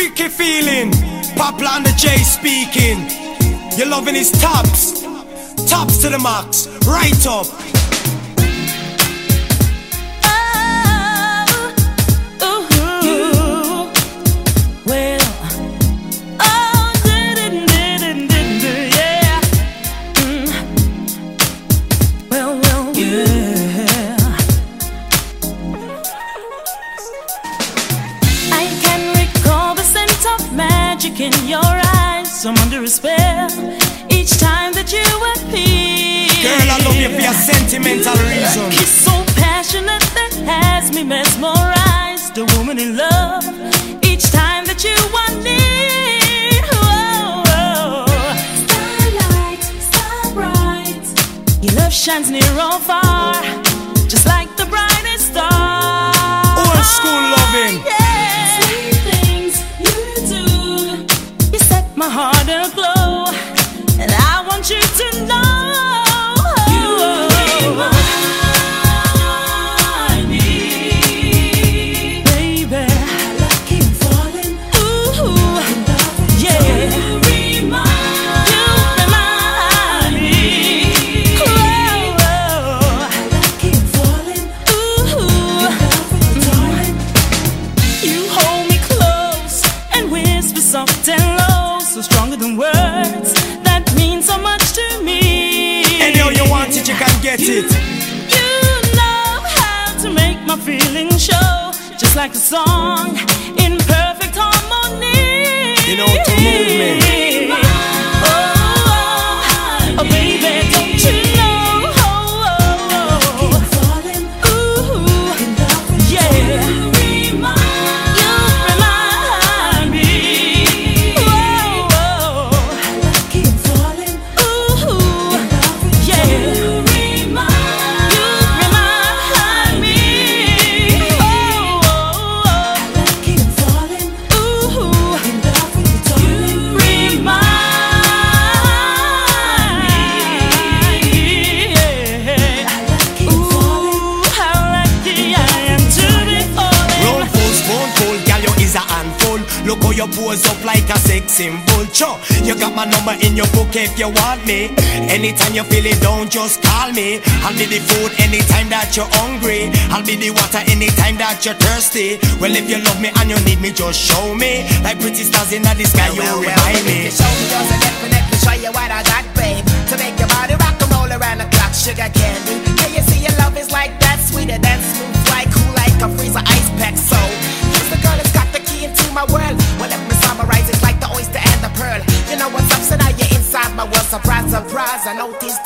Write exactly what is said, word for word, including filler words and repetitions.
Freaky feeling, Poplar and the J speaking. Your loving is tops, tops to the max, right up. In your eyes, I'm under a spell each time that you appear. Girl, I love you for your sentimental reason. You're so passionate that has me mesmerized. A woman in love each time that you are near. Oh, oh. Starlight, star bright. Your love shines near or far, just like the brightest star. Old school loving. Yeah. My heart aglow, and I want you to know you remind me, baby. I keep falling. Ooh, yeah. You remind, you remind me. Whoa, I keep falling. Ooh, darling. You hold me close and whisper soft and low, so stronger than words, that means so much to me. Any how you want it, you can get you, it. You know how to make my feelings show, just like a song in perfect harmony. You know to move me. Oh, oh, oh, baby, don't you know? Oh, oh, oh. Keep falling. Ooh, yeah. You remind, you remind me. Look how you pose up like a sex symbol. Cho, you got my number in your book if you want me. Anytime you feel it down, just call me. I'll be the food anytime that you're hungry. I'll be the water anytime that you're thirsty. Well, if you love me and you need me, just show me. Like pretty stars in the sky, you well, well, remind well, me. Show me yours and definitely show you what I got, babe. To make your body rock and roll around the clock, sugar candy. Can you see your love is like that, sweeter than smooth, like cool like a freezer ice pack. So, here's the girl that's got the key into my world. Well, let me summarize it like the oyster and the pearl. You know what's up, so now you're inside my world. Surprise, surprise, I noticed